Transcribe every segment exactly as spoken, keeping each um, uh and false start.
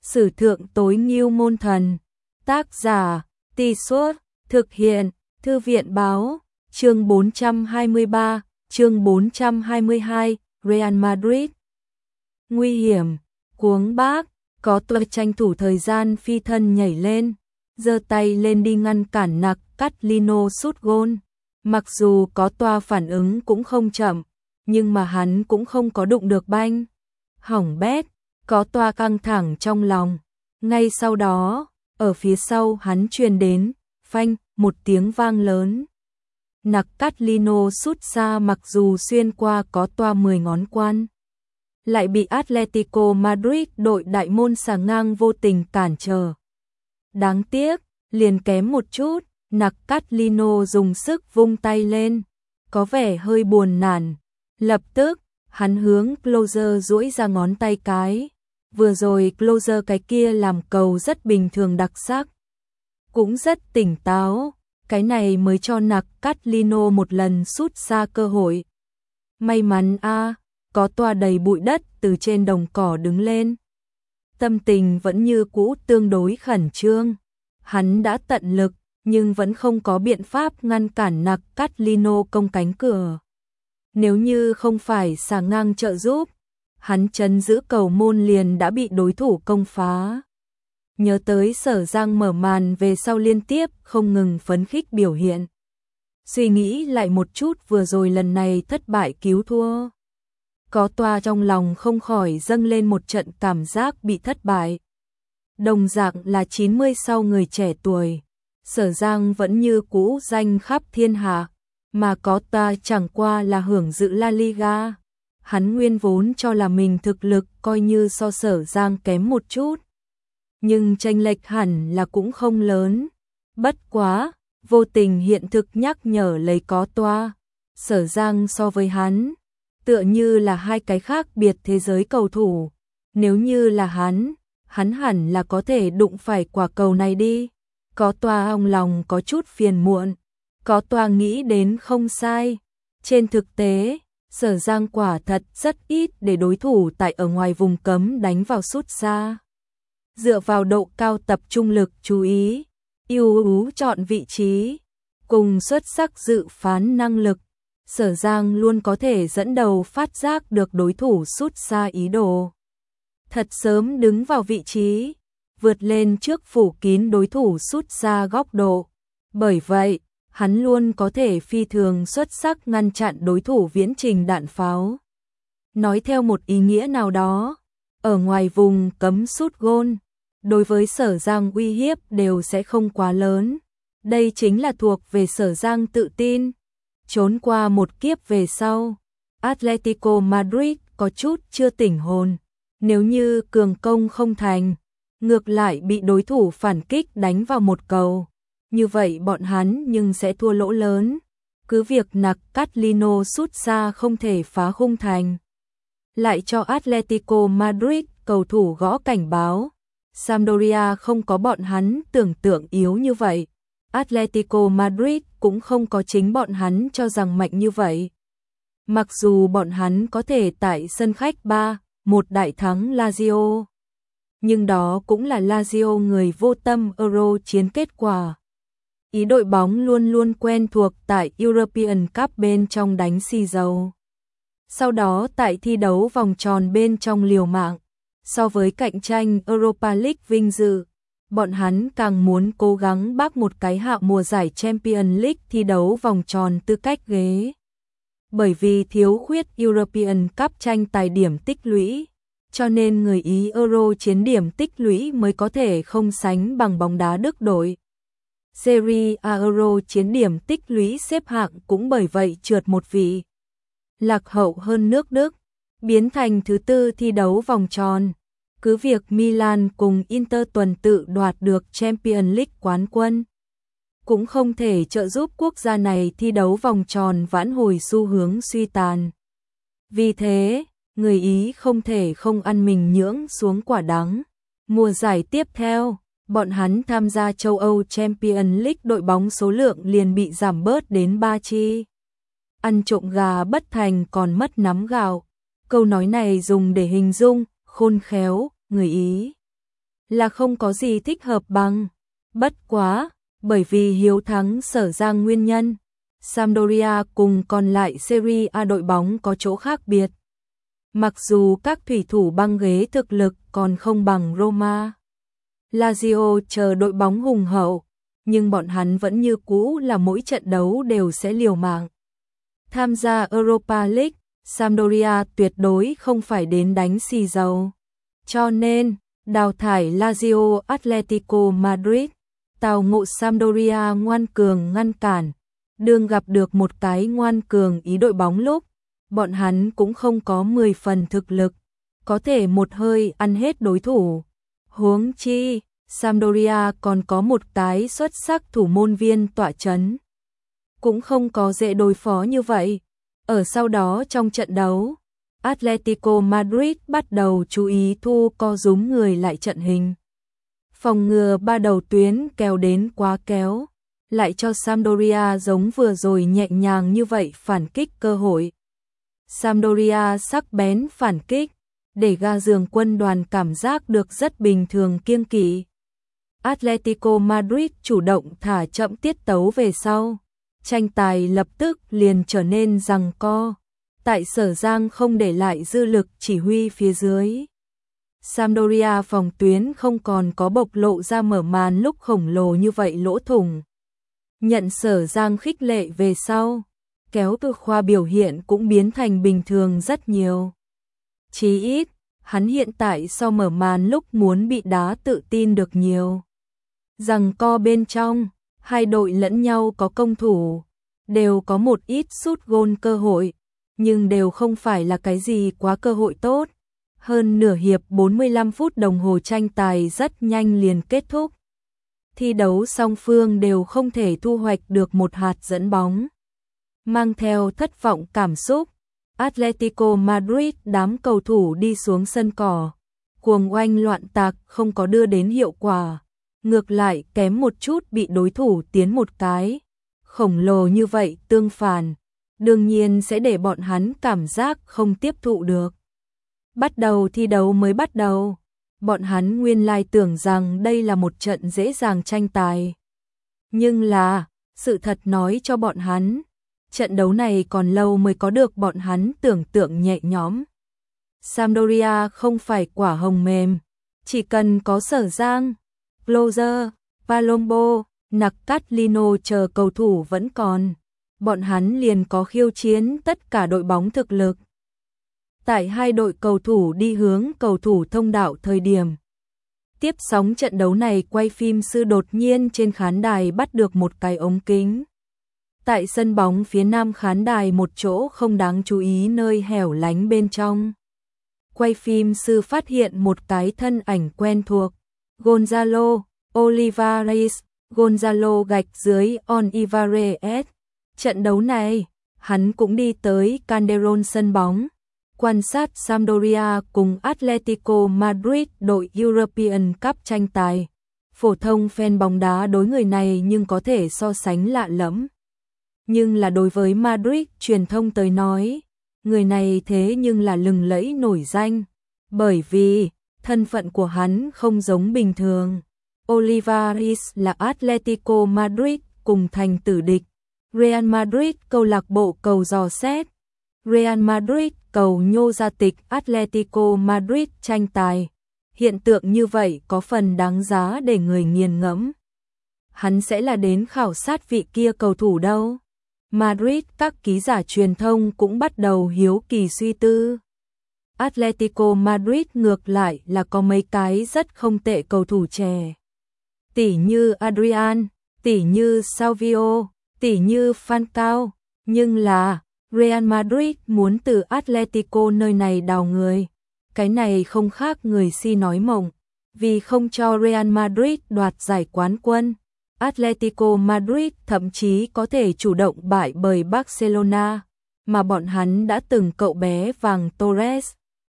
Sử thượng tối ngưu môn thần. Tác giả, Tì Suốt, thực hiện, Thư viện báo, chương bốn trăm hai mươi ba, chương bốn trăm hai mươi hai, Real Madrid. Nguy hiểm, cuống bác, có tuệ tranh thủ thời gian phi thân nhảy lên, giơ tay lên đi ngăn cản nặc Catalino sút gôn. Mặc dù có toa phản ứng cũng không chậm, nhưng mà hắn cũng không có đụng được banh. Hỏng bét, có toa căng thẳng trong lòng. Ngay sau đó, ở phía sau hắn truyền đến, phanh, một tiếng vang lớn. Nặc Catalino sút xa mặc dù xuyên qua có toa mười ngón quan, lại bị Atletico Madrid đội đại môn xà ngang vô tình cản trở. Đáng tiếc, liền kém một chút, nặc Catalino dùng sức vung tay lên, có vẻ hơi buồn nản. Lập tức, hắn hướng Closer duỗi ra ngón tay cái. Vừa rồi Closer cái kia làm cầu rất bình thường đặc sắc, cũng rất tỉnh táo, cái này mới cho nặc Catalino một lần sút xa cơ hội. May mắn a, có toa đầy bụi đất từ trên đồng cỏ đứng lên. Tâm tình vẫn như cũ tương đối khẩn trương. Hắn đã tận lực, nhưng vẫn không có biện pháp ngăn cản nặc Catalino công cánh cửa. Nếu như không phải xà ngang trợ giúp, hắn trấn giữ cầu môn liền đã bị đối thủ công phá. Nhớ tới Sở Giang mở màn về sau liên tiếp không ngừng phấn khích biểu hiện. Suy nghĩ lại một chút vừa rồi lần này thất bại cứu thua. Có toa trong lòng không khỏi dâng lên một trận cảm giác bị thất bại. Đồng dạng là chín mươi sau người trẻ tuổi, Sở Giang vẫn như cũ danh khắp thiên hạ, mà có toa chẳng qua là hưởng dự La Liga. Hắn nguyên vốn cho là mình thực lực coi như so Sở Giang kém một chút, nhưng chênh lệch hẳn là cũng không lớn. Bất quá, vô tình hiện thực nhắc nhở lấy có toa, Sở Giang so với hắn, tựa như là hai cái khác biệt thế giới cầu thủ. Nếu như là hắn, hắn hẳn là có thể đụng phải quả cầu này đi. Có toa ông lòng có chút phiền muộn, có toa nghĩ đến không sai. Trên thực tế, Sở Giang quả thật rất ít để đối thủ tại ở ngoài vùng cấm đánh vào sút xa. Dựa vào độ cao tập trung lực chú ý, ưu ú chọn vị trí, cùng xuất sắc dự phán năng lực, Sở Giang luôn có thể dẫn đầu phát giác được đối thủ sút xa ý đồ. Thật sớm đứng vào vị trí, vượt lên trước phủ kín đối thủ sút xa góc độ. Bởi vậy, hắn luôn có thể phi thường xuất sắc ngăn chặn đối thủ viễn trình đạn pháo. Nói theo một ý nghĩa nào đó, ở ngoài vùng cấm sút gôn, đối với Sở Giang uy hiếp đều sẽ không quá lớn. Đây chính là thuộc về Sở Giang tự tin. Trốn qua một kiếp về sau, Atletico Madrid có chút chưa tỉnh hồn. Nếu như cường công không thành, ngược lại bị đối thủ phản kích đánh vào một cầu, như vậy bọn hắn nhưng sẽ thua lỗ lớn. Cứ việc nặc Catalino sút xa không thể phá khung thành, lại cho Atletico Madrid cầu thủ gõ cảnh báo. Sampdoria không có bọn hắn tưởng tượng yếu như vậy, Atletico Madrid cũng không có chính bọn hắn cho rằng mạnh như vậy. Mặc dù bọn hắn có thể tại sân khách ba một đại thắng Lazio, nhưng đó cũng là Lazio người vô tâm Euro chiến kết quả. Ý đội bóng luôn luôn quen thuộc tại European Cup bên trong đánh xì dầu. Sau đó tại thi đấu vòng tròn bên trong liều mạng, so với cạnh tranh Europa League vinh dự, bọn hắn càng muốn cố gắng bác một cái hạ mùa giải Champions League thi đấu vòng tròn tư cách ghế. Bởi vì thiếu khuyết European Cup tranh tài điểm tích lũy, cho nên người Ý Euro chiến điểm tích lũy mới có thể không sánh bằng bóng đá Đức đội. Serie A Euro chiến điểm tích lũy xếp hạng cũng bởi vậy trượt một vị, lạc hậu hơn nước Đức, biến thành thứ tư thi đấu vòng tròn. Cứ việc Milan cùng Inter tuần tự đoạt được Champions League quán quân, cũng không thể trợ giúp quốc gia này thi đấu vòng tròn vãn hồi xu hướng suy tàn. Vì thế, người Ý không thể không ăn mình nhưỡng xuống quả đắng. Mùa giải tiếp theo, bọn hắn tham gia châu Âu Champions League đội bóng số lượng liền bị giảm bớt đến ba chi. Ăn trộm gà bất thành còn mất nắm gạo. Câu nói này dùng để hình dung khôn khéo người Ý. là không có gì thích hợp bằng. Bất quá, bởi vì hiếu thắng Sở Giang nguyên nhân, Sampdoria cùng còn lại Serie A đội bóng có chỗ khác biệt. Mặc dù các thủy thủ băng ghế thực lực còn không bằng Roma, Lazio chờ đội bóng hùng hậu, nhưng bọn hắn vẫn như cũ là mỗi trận đấu đều sẽ liều mạng. Tham gia Europa League, Sampdoria tuyệt đối không phải đến đánh xì dầu. Cho nên, đào thải Lazio Atletico Madrid, tào ngộ Sampdoria ngoan cường ngăn cản, đương gặp được một cái ngoan cường ý đội bóng lúc, bọn hắn cũng không có mười phần thực lực, có thể một hơi ăn hết đối thủ. Huống chi, Sampdoria còn có một cái xuất sắc thủ môn viên tọa chấn. Cũng không có dễ đối phó như vậy. Ở sau đó trong trận đấu, Atletico Madrid bắt đầu chú ý thu co rúm người lại trận hình. Phòng ngừa ba đầu tuyến kéo đến quá kéo, lại cho Sampdoria giống vừa rồi nhẹ nhàng như vậy phản kích cơ hội. Sampdoria sắc bén phản kích, để ga giường quân đoàn cảm giác được rất bình thường kiêng kỵ. Atletico Madrid chủ động thả chậm tiết tấu về sau, tranh tài lập tức liền trở nên giằng co, tại Sở Giang không để lại dư lực chỉ huy phía dưới. Sampdoria phòng tuyến không còn có bộc lộ ra mở màn lúc khổng lồ như vậy lỗ thủng. Nhận Sở Giang khích lệ về sau, kéo từ khoa biểu hiện cũng biến thành bình thường rất nhiều. Chí ít, hắn hiện tại so mở màn lúc muốn bị đá tự tin được nhiều. Giằng co bên trong, hai đội lẫn nhau có công thủ, đều có một ít sút gôn cơ hội, nhưng đều không phải là cái gì quá cơ hội tốt. Hơn nửa hiệp bốn mươi lăm phút đồng hồ tranh tài rất nhanh liền kết thúc. Thi đấu song phương đều không thể thu hoạch được một hạt dẫn bóng. Mang theo thất vọng cảm xúc, Atletico Madrid đám cầu thủ đi xuống sân cỏ, cuồng oanh loạn tạc không có đưa đến hiệu quả, ngược lại kém một chút bị đối thủ tiến một cái. Khổng lồ như vậy tương phản, đương nhiên sẽ để bọn hắn cảm giác không tiếp thụ được. Bắt đầu thi đấu mới bắt đầu, bọn hắn nguyên lai tưởng rằng đây là một trận dễ dàng tranh tài. Nhưng là, sự thật nói cho bọn hắn, trận đấu này còn lâu mới có được bọn hắn tưởng tượng nhẹ nhõm. Sampdoria không phải quả hồng mềm, chỉ cần có Sở Giang, Closer, Palombo, Naccatlino chờ cầu thủ vẫn còn, bọn hắn liền có khiêu chiến tất cả đội bóng thực lực. Tại hai đội cầu thủ đi hướng cầu thủ thông đạo thời điểm, tiếp sóng trận đấu này quay phim sư đột nhiên trên khán đài bắt được một cái ống kính. Tại sân bóng phía nam khán đài một chỗ không đáng chú ý nơi hẻo lánh bên trong, quay phim sư phát hiện một cái thân ảnh quen thuộc, Gonzalo Olivares, Gonzalo gạch dưới Olivares. Trận đấu này, hắn cũng đi tới Calderón sân bóng, quan sát Sampdoria cùng Atletico Madrid đội European Cup tranh tài. Phổ thông fan bóng đá đối người này nhưng có thể so sánh lạ lẫm. Nhưng là đối với Madrid truyền thông tới nói, người này thế nhưng là lừng lẫy nổi danh, bởi vì thân phận của hắn không giống bình thường. Olivares là Atletico Madrid cùng thành tử địch, Real Madrid câu lạc bộ cầu dò xét, Real Madrid cầu nhô ra tịch Atletico Madrid tranh tài. Hiện tượng như vậy có phần đáng giá để người nghiền ngẫm. Hắn sẽ là đến khảo sát vị kia cầu thủ đâu? Madrid các ký giả truyền thông cũng bắt đầu hiếu kỳ suy tư. Atletico Madrid ngược lại là có mấy cái rất không tệ cầu thủ trẻ. Tỷ như Adrian, tỷ như Salvio, tỷ như Falcao, nhưng là Real Madrid muốn từ Atletico nơi này đào người. Cái này không khác người si nói mộng, vì không cho Real Madrid đoạt giải quán quân. Atletico Madrid thậm chí có thể chủ động bại bởi Barcelona, mà bọn hắn đã từng cậu bé vàng Torres,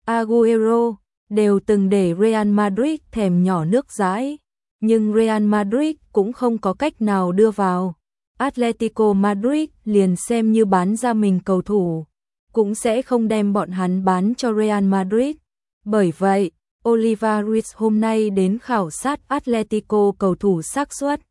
Agüero, đều từng để Real Madrid thèm nhỏ nước dãi, nhưng Real Madrid cũng không có cách nào đưa vào. Atletico Madrid liền xem như bán ra mình cầu thủ, cũng sẽ không đem bọn hắn bán cho Real Madrid. Bởi vậy, Oliver Ruiz hôm nay đến khảo sát Atletico cầu thủ xác suất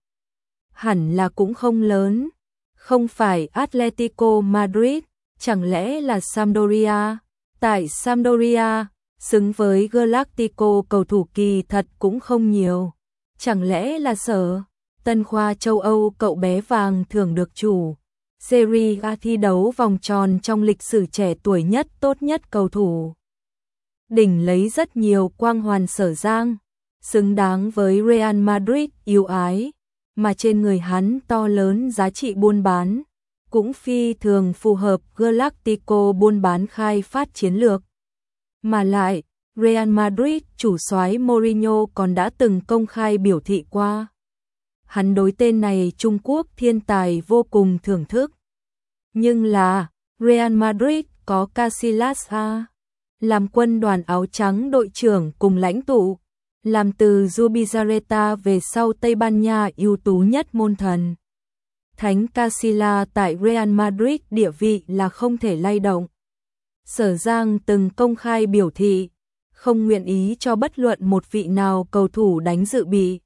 hẳn là cũng không lớn. Không phải Atletico Madrid, chẳng lẽ là Sampdoria? Tại Sampdoria, xứng với Galactico cầu thủ kỳ thật cũng không nhiều. Chẳng lẽ là Sở Tân khoa châu Âu cậu bé vàng thường được chủ Serie A thi đấu vòng tròn trong lịch sử trẻ tuổi nhất tốt nhất cầu thủ. Đỉnh lấy rất nhiều quang hoàn Sở Giang, xứng đáng với Real Madrid yêu ái, mà trên người hắn to lớn giá trị buôn bán, cũng phi thường phù hợp Galactico buôn bán khai phát chiến lược. Mà lại, Real Madrid chủ soái Mourinho còn đã từng công khai biểu thị qua. Hắn đối tên này Trung Quốc thiên tài vô cùng thưởng thức. Nhưng là, Real Madrid có Casillas a, làm quân đoàn áo trắng đội trưởng cùng lãnh tụ, làm từ Zubizarreta về sau Tây Ban Nha ưu tú nhất môn thần. Thánh Casillas tại Real Madrid địa vị là không thể lay động. Sở Giang từng công khai biểu thị, không nguyện ý cho bất luận một vị nào cầu thủ đánh dự bị.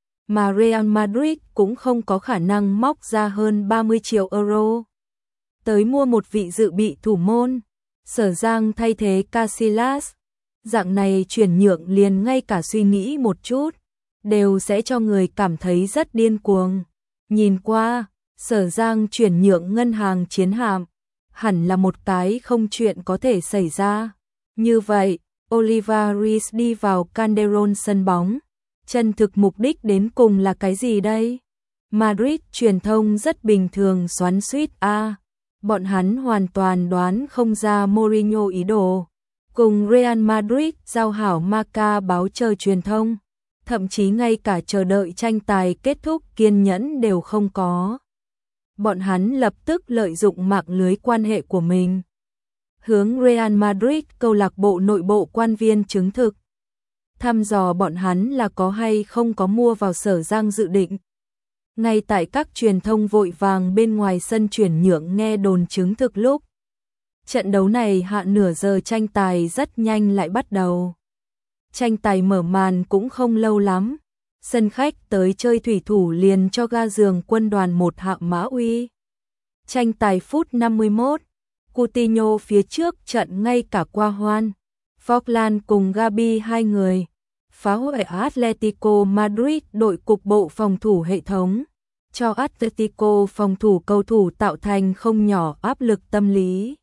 Mà Real Madrid cũng không có khả năng móc ra hơn ba mươi triệu euro tới mua một vị dự bị thủ môn. Sở Giang thay thế Casillas, dạng này chuyển nhượng liền ngay cả suy nghĩ một chút, đều sẽ cho người cảm thấy rất điên cuồng. Nhìn qua, Sở Giang chuyển nhượng ngân hàng chiến hạm, hẳn là một cái không chuyện có thể xảy ra. Như vậy, Oliver Ruiz đi vào Calderón sân bóng, chân thực mục đích đến cùng là cái gì đây? Madrid truyền thông rất bình thường xoắn xuýt a, bọn hắn hoàn toàn đoán không ra Mourinho ý đồ. Cùng Real Madrid giao hảo Marca báo chờ truyền thông, thậm chí ngay cả chờ đợi tranh tài kết thúc kiên nhẫn đều không có. Bọn hắn lập tức lợi dụng mạng lưới quan hệ của mình, hướng Real Madrid câu lạc bộ nội bộ quan viên chứng thực, thăm dò bọn hắn là có hay không có mua vào Sở Giang dự định. Ngay tại các truyền thông vội vàng bên ngoài sân chuyển nhượng nghe đồn chứng thực lúc, trận đấu này hạ nửa giờ tranh tài rất nhanh lại bắt đầu. Tranh tài mở màn cũng không lâu lắm, sân khách tới chơi thủy thủ liền cho ga giường quân đoàn một hạ mã uy. Tranh tài phút năm mươi mốt, Coutinho phía trước trận ngay cả qua hoan, Forlan cùng Gabi hai người, phá hủy Atletico Madrid đội cục bộ phòng thủ hệ thống, cho Atletico phòng thủ cầu thủ tạo thành không nhỏ áp lực tâm lý.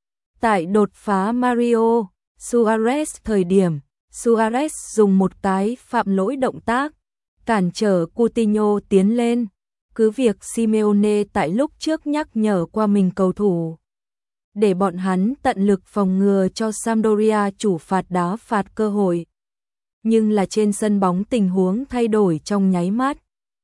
Tại đột phá Mario Suarez thời điểm, Suarez dùng một cái phạm lỗi động tác, cản trở Coutinho tiến lên, cứ việc Simeone tại lúc trước nhắc nhở qua mình cầu thủ, để bọn hắn tận lực phòng ngừa cho Sampdoria chủ phạt đá phạt cơ hội. Nhưng là trên sân bóng tình huống thay đổi trong nháy mắt.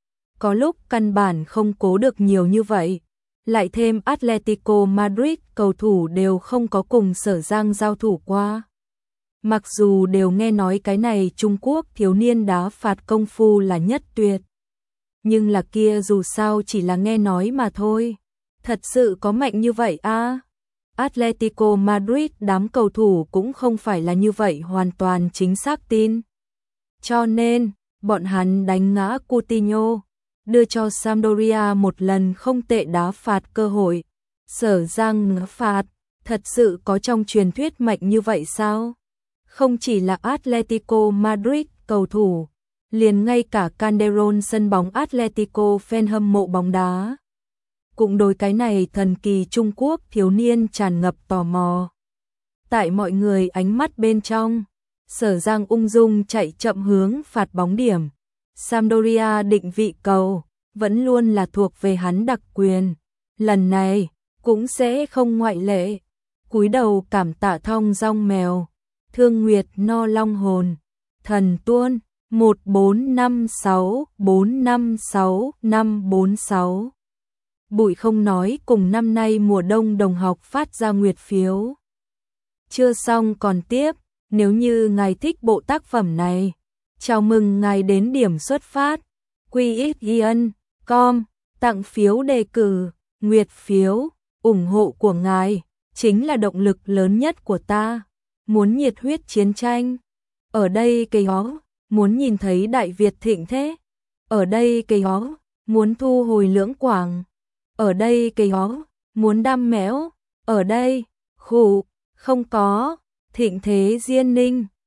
Có lúc căn bản không cố được nhiều như vậy. Lại thêm Atletico Madrid cầu thủ đều không có cùng Sở Giang giao thủ qua. Mặc dù đều nghe nói cái này Trung Quốc thiếu niên đá phạt công phu là nhất tuyệt. Nhưng là kia dù sao chỉ là nghe nói mà thôi. Thật sự có mạnh như vậy à? Atletico Madrid đám cầu thủ cũng không phải là như vậy hoàn toàn chính xác tin. Cho nên, bọn hắn đánh ngã Coutinho, đưa cho Sampdoria một lần không tệ đá phạt cơ hội. Sở Giang ngã phạt, thật sự có trong truyền thuyết mạnh như vậy sao? Không chỉ là Atletico Madrid cầu thủ, liền ngay cả Calderón sân bóng Atletico fan hâm mộ bóng đá cũng đối cái này thần kỳ Trung Quốc thiếu niên tràn ngập tò mò. Tại mọi người ánh mắt bên trong, Sở Giang ung dung chạy chậm hướng phạt bóng điểm. Sampdoria định vị cầu, vẫn luôn là thuộc về hắn đặc quyền. Lần này, cũng sẽ không ngoại lệ. Cúi đầu cảm tạ thong dong mèo, thương nguyệt no long hồn, thần tuôn, một bốn năm sáu bốn năm sáu năm bốn sáu. Bụi không nói cùng năm nay mùa đông đồng học phát ra nguyệt phiếu. Chưa xong còn tiếp, nếu như ngài thích bộ tác phẩm này, chào mừng ngài đến điểm xuất phát, quy ích chấm com, tặng phiếu đề cử, nguyệt phiếu, ủng hộ của ngài, chính là động lực lớn nhất của ta, muốn nhiệt huyết chiến tranh. ở đây cây ó, muốn nhìn thấy Đại Việt thịnh thế, ở đây cây ó, muốn thu hồi Lưỡng Quảng, ở đây cây ó, muốn đam mẽo, ở đây, khụ, không có, thịnh thế Diên Ninh.